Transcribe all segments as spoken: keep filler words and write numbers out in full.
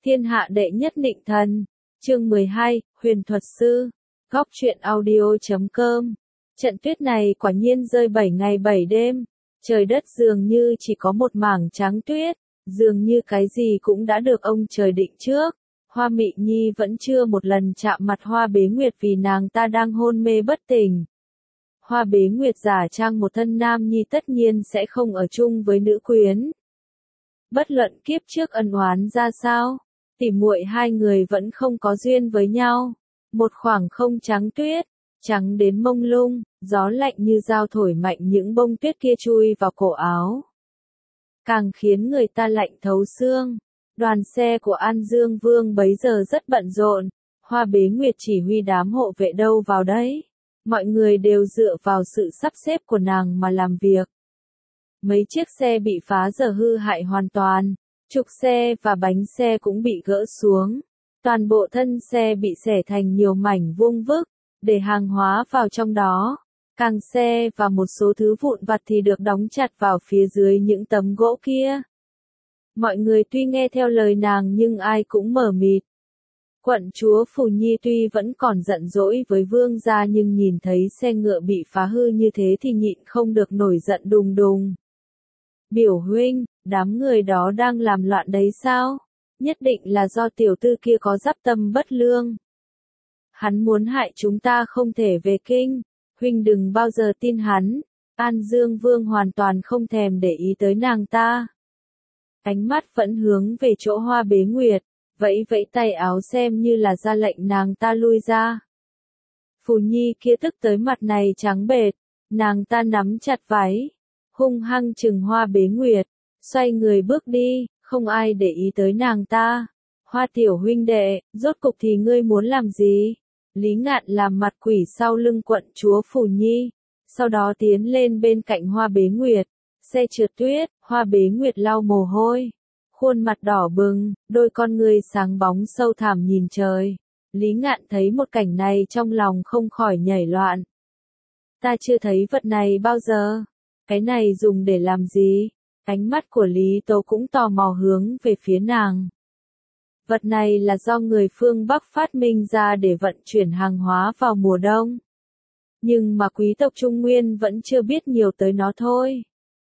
Thiên hạ đệ nhất nịnh thần. Chương mười hai, Huyền thuật sư. Góc truyện audio chấm com. Trận tuyết này quả nhiên rơi bảy ngày bảy đêm. Trời đất dường như chỉ có một mảng trắng tuyết, dường như cái gì cũng đã được ông trời định trước. Hoa Mị Nhi vẫn chưa một lần chạm mặt Hoa Bế Nguyệt vì nàng ta đang hôn mê bất tỉnh. Hoa Bế Nguyệt giả trang một thân nam nhi tất nhiên sẽ không ở chung với nữ quyến. Bất luận kiếp trước ân oán ra sao, tỉ muội hai người vẫn không có duyên với nhau. Một khoảng không trắng tuyết, trắng đến mông lung, gió lạnh như dao thổi mạnh những bông tuyết kia chui vào cổ áo. Càng khiến người ta lạnh thấu xương. Đoàn xe của An Dương Vương bấy giờ rất bận rộn, Hoa Bế Nguyệt chỉ huy đám hộ vệ đâu vào đấy. Mọi người đều dựa vào sự sắp xếp của nàng mà làm việc. Mấy chiếc xe bị phá dở hư hại hoàn toàn, trục xe và bánh xe cũng bị gỡ xuống. Toàn bộ thân xe bị xẻ thành nhiều mảnh vuông vức, để hàng hóa vào trong đó. Càng xe và một số thứ vụn vặt thì được đóng chặt vào phía dưới những tấm gỗ kia. Mọi người tuy nghe theo lời nàng nhưng ai cũng mờ mịt. Quận chúa Phù Nhi tuy vẫn còn giận dỗi với vương gia nhưng nhìn thấy xe ngựa bị phá hư như thế thì nhịn không được nổi giận đùng đùng. Biểu huynh, đám người đó đang làm loạn đấy sao? Nhất định là do tiểu tư kia có dắp tâm bất lương. Hắn muốn hại chúng ta không thể về kinh, huynh đừng bao giờ tin hắn. An Dương Vương hoàn toàn không thèm để ý tới nàng ta. Ánh mắt vẫn hướng về chỗ Hoa Bế Nguyệt, vẫy vẫy tay áo xem như là ra lệnh nàng ta lui ra. Phù Nhi kia tức tới mặt này trắng bệch, nàng ta nắm chặt váy, hung hăng chừng Hoa Bế Nguyệt, xoay người bước đi, không ai để ý tới nàng ta. Hoa tiểu huynh đệ, rốt cục thì ngươi muốn làm gì? Lý Ngạn làm mặt quỷ sau lưng quận chúa Phù Nhi, sau đó tiến lên bên cạnh Hoa Bế Nguyệt. Xe trượt tuyết, Hoa Bế Nguyệt lau mồ hôi, khuôn mặt đỏ bừng, đôi con ngươi sáng bóng sâu thẳm nhìn trời. Lý Ngạn thấy một cảnh này trong lòng không khỏi nhảy loạn. Ta chưa thấy vật này bao giờ. Cái này dùng để làm gì? Ánh mắt của Lý Tố cũng tò mò hướng về phía nàng. Vật này là do người phương Bắc phát minh ra để vận chuyển hàng hóa vào mùa đông. Nhưng mà quý tộc Trung Nguyên vẫn chưa biết nhiều tới nó thôi.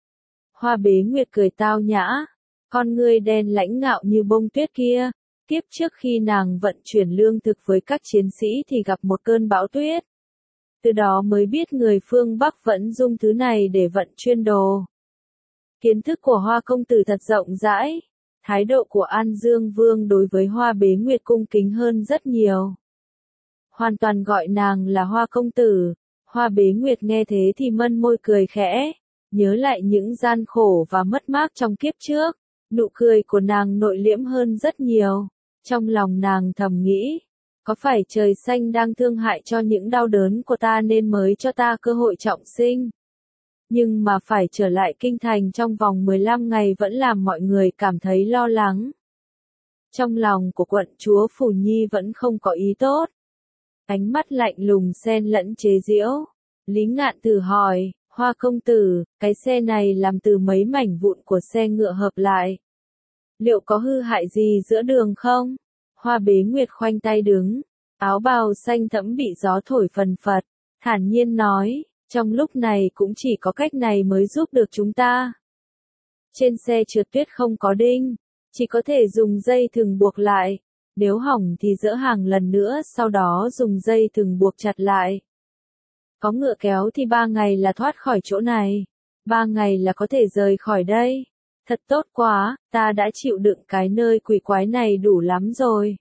Hoa Bế Nguyệt cười tao nhã, con ngươi đen lãnh ngạo như bông tuyết kia. Tiếp trước khi nàng vận chuyển lương thực với các chiến sĩ thì gặp một cơn bão tuyết. Từ đó mới biết người phương Bắc vẫn dùng thứ này để vận chuyển đồ. Kiến thức của Hoa công tử thật rộng rãi. Thái độ của An Dương Vương đối với Hoa Bế Nguyệt cung kính hơn rất nhiều. Hoàn toàn gọi nàng là Hoa công tử. Hoa Bế Nguyệt nghe thế thì mân môi cười khẽ, nhớ lại những gian khổ và mất mát trong kiếp trước. Nụ cười của nàng nội liễm hơn rất nhiều. Trong lòng nàng thầm nghĩ, có phải trời xanh đang thương hại cho những đau đớn của ta nên mới cho ta cơ hội trọng sinh? Nhưng mà phải trở lại kinh thành trong vòng mười lăm ngày vẫn làm mọi người cảm thấy lo lắng. Trong lòng của quận chúa Phù Nhi vẫn không có ý tốt. Ánh mắt lạnh lùng xen lẫn chế giễu. Lý Ngạn thử hỏi, Hoa công tử, cái xe này làm từ mấy mảnh vụn của xe ngựa hợp lại. Liệu có hư hại gì giữa đường không? Hoa Bế Nguyệt khoanh tay đứng, áo bào xanh thẫm bị gió thổi phần phật, thản nhiên nói, trong lúc này cũng chỉ có cách này mới giúp được chúng ta. Trên xe trượt tuyết không có đinh, chỉ có thể dùng dây thừng buộc lại, nếu hỏng thì dỡ hàng lần nữa sau đó dùng dây thừng buộc chặt lại. Có ngựa kéo thì ba ngày là thoát khỏi chỗ này, ba ngày là có thể rời khỏi đây. Thật tốt quá, ta đã chịu đựng cái nơi quỷ quái này đủ lắm rồi.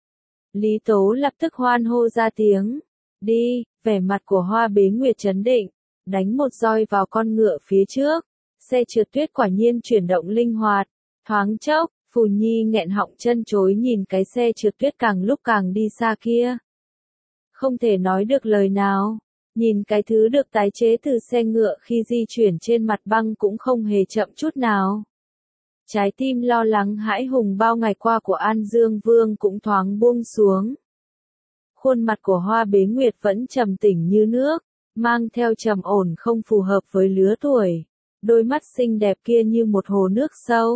Lý Tố lập tức hoan hô ra tiếng. Đi, vẻ mặt của Hoa Bế Nguyệt trấn định, đánh một roi vào con ngựa phía trước. Xe trượt tuyết quả nhiên chuyển động linh hoạt. Thoáng chốc, Phù Nhi nghẹn họng chân chối nhìn cái xe trượt tuyết càng lúc càng đi xa kia. Không thể nói được lời nào. Nhìn cái thứ được tái chế từ xe ngựa khi di chuyển trên mặt băng cũng không hề chậm chút nào. Trái tim lo lắng hãi hùng bao ngày qua của An Dương Vương cũng thoáng buông xuống. Khuôn mặt của Hoa Bế Nguyệt vẫn trầm tĩnh như nước, mang theo trầm ổn không phù hợp với lứa tuổi. Đôi mắt xinh đẹp kia như một hồ nước sâu,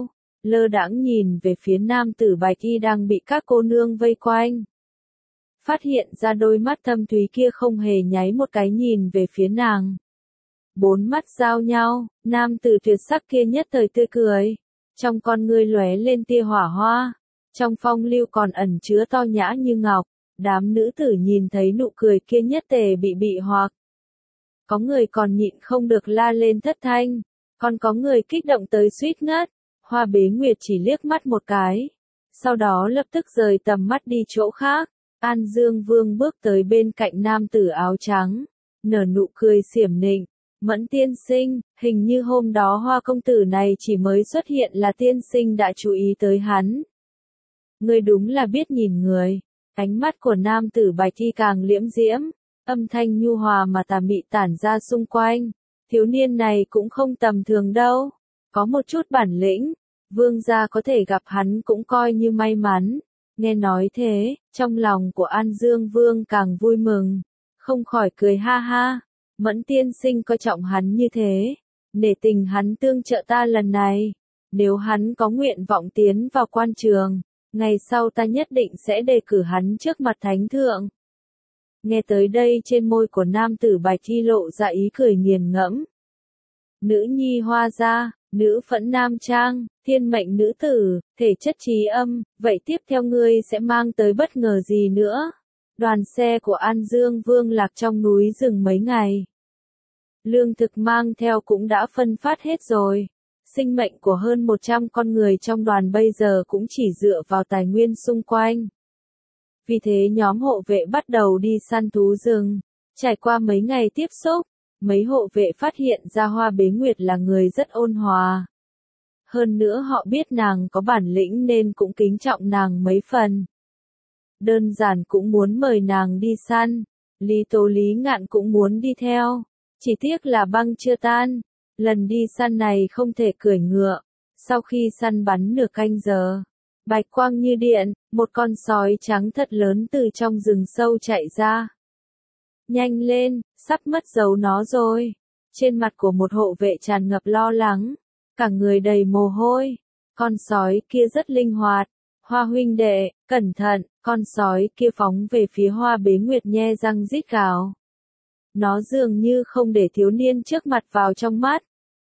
lơ đãng nhìn về phía nam tử bạch y đang bị các cô nương vây quanh. Phát hiện ra đôi mắt thâm thúy kia không hề nháy một cái nhìn về phía nàng. Bốn mắt giao nhau, nam tử tuyệt sắc kia nhất thời tươi cười, trong con ngươi lóe lên tia hỏa hoa, trong phong lưu còn ẩn chứa to nhã như ngọc. Đám nữ tử nhìn thấy nụ cười kia nhất tề bị bị hoặc. Có người còn nhịn không được la lên thất thanh, còn có người kích động tới suýt ngất. Hoa Bế Nguyệt chỉ liếc mắt một cái, sau đó lập tức rời tầm mắt đi chỗ khác. An Dương Vương bước tới bên cạnh nam tử áo trắng, nở nụ cười xiểm nịnh. Mẫn tiên sinh, hình như hôm đó Hoa công tử này chỉ mới xuất hiện là tiên sinh đã chú ý tới hắn. Ngươi đúng là biết nhìn người. Ánh mắt của nam tử bạch y càng liễm diễm, âm thanh nhu hòa mà tà mị tản ra xung quanh. Thiếu niên này cũng không tầm thường đâu, có một chút bản lĩnh, vương gia có thể gặp hắn cũng coi như may mắn. Nghe nói thế, trong lòng của An Dương Vương càng vui mừng, không khỏi cười ha ha. Mẫn tiên sinh coi trọng hắn như thế, nể tình hắn tương trợ ta lần này. Nếu hắn có nguyện vọng tiến vào quan trường, ngày sau ta nhất định sẽ đề cử hắn trước mặt thánh thượng. Nghe tới đây trên môi của nam tử bạch y lộ ra ý cười nghiền ngẫm. Nữ nhi Hoa gia, nữ phẫn nam trang, thiên mệnh nữ tử, thể chất trí âm, vậy tiếp theo ngươi sẽ mang tới bất ngờ gì nữa? Đoàn xe của An Dương Vương lạc trong núi rừng mấy ngày. Lương thực mang theo cũng đã phân phát hết rồi. Sinh mệnh của hơn một trăm con người trong đoàn bây giờ cũng chỉ dựa vào tài nguyên xung quanh. Vì thế nhóm hộ vệ bắt đầu đi săn thú rừng. Trải qua mấy ngày tiếp xúc, mấy hộ vệ phát hiện ra Hoa Bế Nguyệt là người rất ôn hòa. Hơn nữa họ biết nàng có bản lĩnh nên cũng kính trọng nàng mấy phần. Đơn giản cũng muốn mời nàng đi săn. Lý Tố Lý Ngạn cũng muốn đi theo. Chỉ tiếc là băng chưa tan. Lần đi săn này không thể cưỡi ngựa. Sau khi săn bắn nửa canh giờ, bạch quang như điện, một con sói trắng thật lớn từ trong rừng sâu chạy ra. Nhanh lên, sắp mất dấu nó rồi. Trên mặt của một hộ vệ tràn ngập lo lắng, cả người đầy mồ hôi. Con sói kia rất linh hoạt. Hoa huynh đệ, cẩn thận, con sói kia phóng về phía Hoa Bế Nguyệt nhe răng rít gào. Nó dường như không để thiếu niên trước mặt vào trong mắt.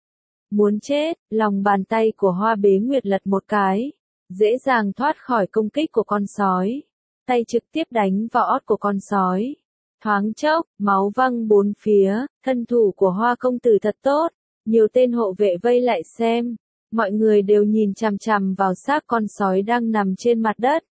Muốn chết, lòng bàn tay của Hoa Bế Nguyệt lật một cái, dễ dàng thoát khỏi công kích của con sói. Tay trực tiếp đánh vào ót của con sói. Thoáng chốc, máu văng bốn phía, thân thủ của Hoa công tử thật tốt. Nhiều tên hộ vệ vây lại xem. Mọi người đều nhìn chằm chằm vào xác con sói đang nằm trên mặt đất.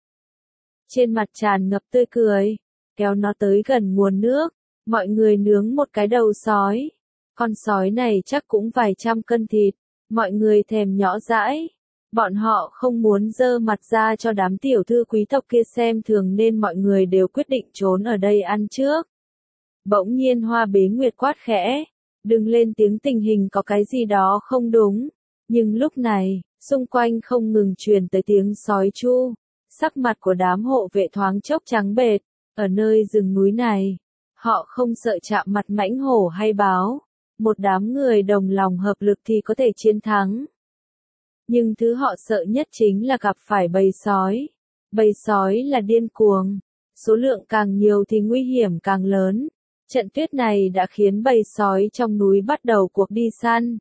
Trên mặt tràn ngập tươi cười, kéo nó tới gần nguồn nước. Mọi người nướng một cái đầu sói. Con sói này chắc cũng vài trăm cân thịt. Mọi người thèm nhỏ dãi. Bọn họ không muốn dơ mặt ra cho đám tiểu thư quý tộc kia xem thường nên mọi người đều quyết định trốn ở đây ăn trước. Bỗng nhiên Hoa Bế Nguyệt quát khẽ. Đừng lên tiếng, tình hình có cái gì đó không đúng. Nhưng lúc này, xung quanh không ngừng truyền tới tiếng sói chu. Sắc mặt của đám hộ vệ thoáng chốc trắng bệch. Ở nơi rừng núi này, họ không sợ chạm mặt mãnh hổ hay báo. Một đám người đồng lòng hợp lực thì có thể chiến thắng. Nhưng thứ họ sợ nhất chính là gặp phải bầy sói. Bầy sói là điên cuồng. Số lượng càng nhiều thì nguy hiểm càng lớn. Trận tuyết này đã khiến bầy sói trong núi bắt đầu cuộc đi săn.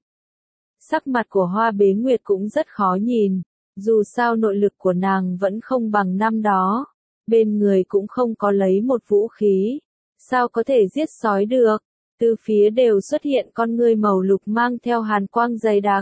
Sắc mặt của Hoa Bế Nguyệt cũng rất khó nhìn. Dù sao nội lực của nàng vẫn không bằng năm đó. Bên người cũng không có lấy một vũ khí. Sao có thể giết sói được? Từ phía đều xuất hiện con ngươi màu lục mang theo hàn quang dày đặc.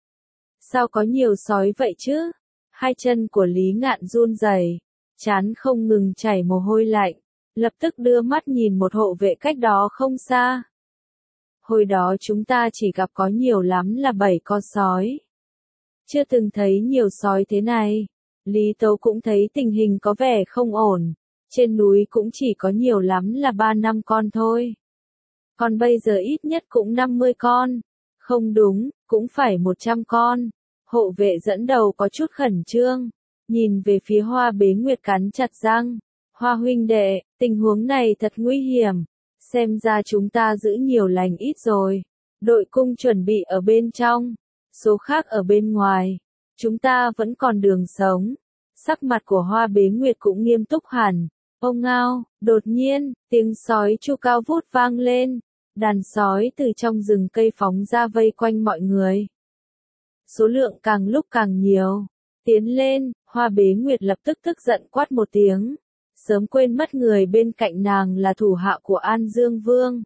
Sao có nhiều sói vậy chứ? Hai chân của Lý Ngạn run rẩy, trán không ngừng chảy mồ hôi lạnh, lập tức đưa mắt nhìn một hộ vệ cách đó không xa. Hồi đó chúng ta chỉ gặp có nhiều lắm là bảy con sói. Chưa từng thấy nhiều sói thế này. Lý Tố cũng thấy tình hình có vẻ không ổn. Trên núi cũng chỉ có nhiều lắm là ba năm con thôi. Còn bây giờ ít nhất cũng năm mươi con. Không đúng, cũng phải một trăm con. Hộ vệ dẫn đầu có chút khẩn trương. Nhìn về phía Hoa Bế Nguyệt cắn chặt răng. Hoa huynh đệ, tình huống này thật nguy hiểm. Xem ra chúng ta giữ nhiều lành ít rồi. Đội cung chuẩn bị ở bên trong. Số khác ở bên ngoài. Chúng ta vẫn còn đường sống. Sắc mặt của Hoa Bế Nguyệt cũng nghiêm túc hẳn. Ông ngao, đột nhiên, tiếng sói chu cao vút vang lên. Đàn sói từ trong rừng cây phóng ra vây quanh mọi người. Số lượng càng lúc càng nhiều. Tiến lên, Hoa Bế Nguyệt lập tức tức giận quát một tiếng. Sớm quên mất người bên cạnh nàng là thủ hạ của An Dương Vương.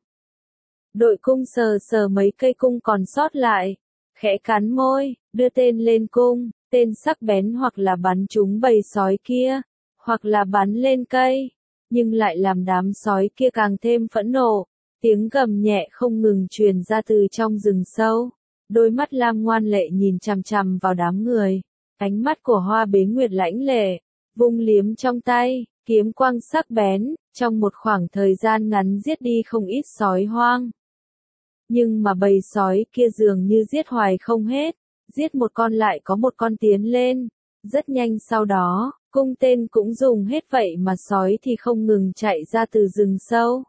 Đội cung sờ sờ mấy cây cung còn sót lại. Khẽ cắn môi, đưa tên lên cung, tên sắc bén hoặc là bắn trúng bầy sói kia, hoặc là bắn lên cây, nhưng lại làm đám sói kia càng thêm phẫn nộ. Tiếng gầm nhẹ không ngừng truyền ra từ trong rừng sâu. Đôi mắt lam ngoan lệ nhìn chằm chằm vào đám người. Ánh mắt của Hoa Bế Nguyệt lãnh lệ, vung liếm trong tay, kiếm quang sắc bén, trong một khoảng thời gian ngắn giết đi không ít sói hoang. Nhưng mà bầy sói kia dường như giết hoài không hết, giết một con lại có một con tiến lên. Rất nhanh sau đó, cung tên cũng dùng hết vậy mà sói thì không ngừng chạy ra từ rừng sâu.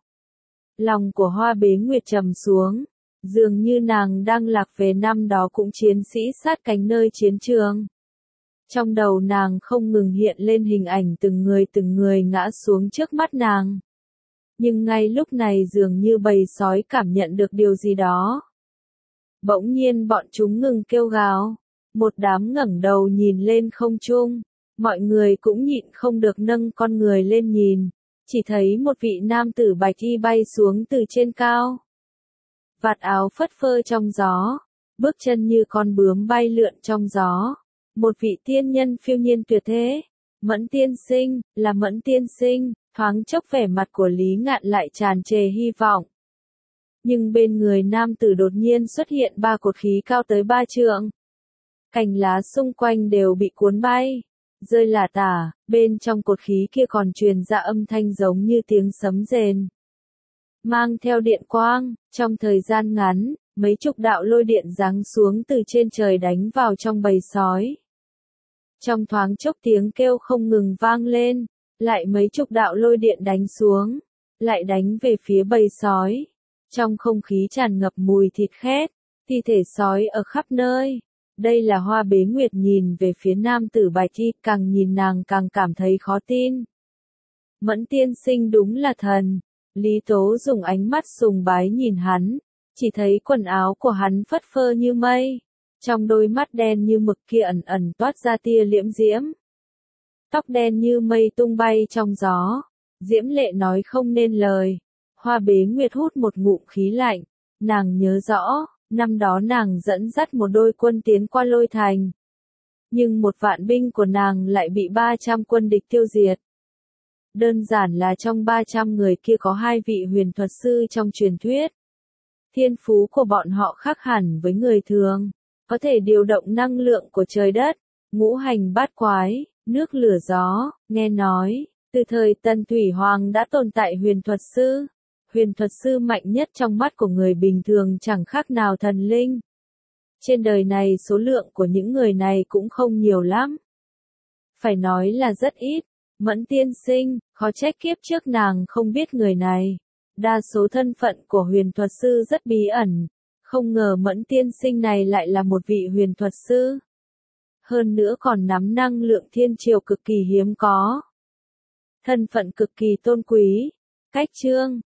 Lòng của Hoa Bế Nguyệt trầm xuống, dường như nàng đang lạc về năm đó cũng chiến sĩ sát cánh nơi chiến trường. Trong đầu nàng không ngừng hiện lên hình ảnh từng người từng người ngã xuống trước mắt nàng. Nhưng ngay lúc này dường như bầy sói cảm nhận được điều gì đó. Bỗng nhiên bọn chúng ngừng kêu gào. Một đám ngẩng đầu nhìn lên không trung. Mọi người cũng nhịn không được nâng con người lên nhìn. Chỉ thấy một vị nam tử bạch y bay xuống từ trên cao. Vạt áo phất phơ trong gió. Bước chân như con bướm bay lượn trong gió. Một vị tiên nhân phiêu nhiên tuyệt thế. Mẫn tiên sinh, là Mẫn tiên sinh. Thoáng chốc vẻ mặt của Lý Ngạn lại tràn trề hy vọng. Nhưng bên người nam tử đột nhiên xuất hiện ba cột khí cao tới ba trượng. Cành lá xung quanh đều bị cuốn bay, rơi lả tả, bên trong cột khí kia còn truyền ra âm thanh giống như tiếng sấm rền. Mang theo điện quang, trong thời gian ngắn, mấy chục đạo lôi điện giáng xuống từ trên trời đánh vào trong bầy sói. Trong thoáng chốc tiếng kêu không ngừng vang lên. Lại mấy chục đạo lôi điện đánh xuống, lại đánh về phía bầy sói. Trong không khí tràn ngập mùi thịt khét, thi thể sói ở khắp nơi. Đây là Hoa Bế Nguyệt nhìn về phía nam tử bạch y, càng nhìn nàng càng cảm thấy khó tin. Mẫn tiên sinh đúng là thần. Lý Tố dùng ánh mắt sùng bái nhìn hắn, chỉ thấy quần áo của hắn phất phơ như mây. Trong đôi mắt đen như mực kia ẩn ẩn toát ra tia liễm diễm. Tóc đen như mây tung bay trong gió, diễm lệ nói không nên lời. Hoa Bế Nguyệt hút một ngụm khí lạnh, nàng nhớ rõ, năm đó nàng dẫn dắt một đôi quân tiến qua Lôi Thành. Nhưng một vạn binh của nàng lại bị ba trăm quân địch tiêu diệt. Đơn giản là trong ba trăm người kia có hai vị huyền thuật sư trong truyền thuyết. Thiên phú của bọn họ khác hẳn với người thường, có thể điều động năng lượng của trời đất, ngũ hành bát quái. Nước lửa gió, nghe nói, từ thời Tần Thủy Hoàng đã tồn tại huyền thuật sư. Huyền thuật sư mạnh nhất trong mắt của người bình thường chẳng khác nào thần linh. Trên đời này số lượng của những người này cũng không nhiều lắm. Phải nói là rất ít. Mẫn tiên sinh, khó trách kiếp trước nàng không biết người này. Đa số thân phận của huyền thuật sư rất bí ẩn. Không ngờ Mẫn tiên sinh này lại là một vị huyền thuật sư. Hơn nữa còn nắm năng lượng thiên triều cực kỳ hiếm có. Thân phận cực kỳ tôn quý. Cách chương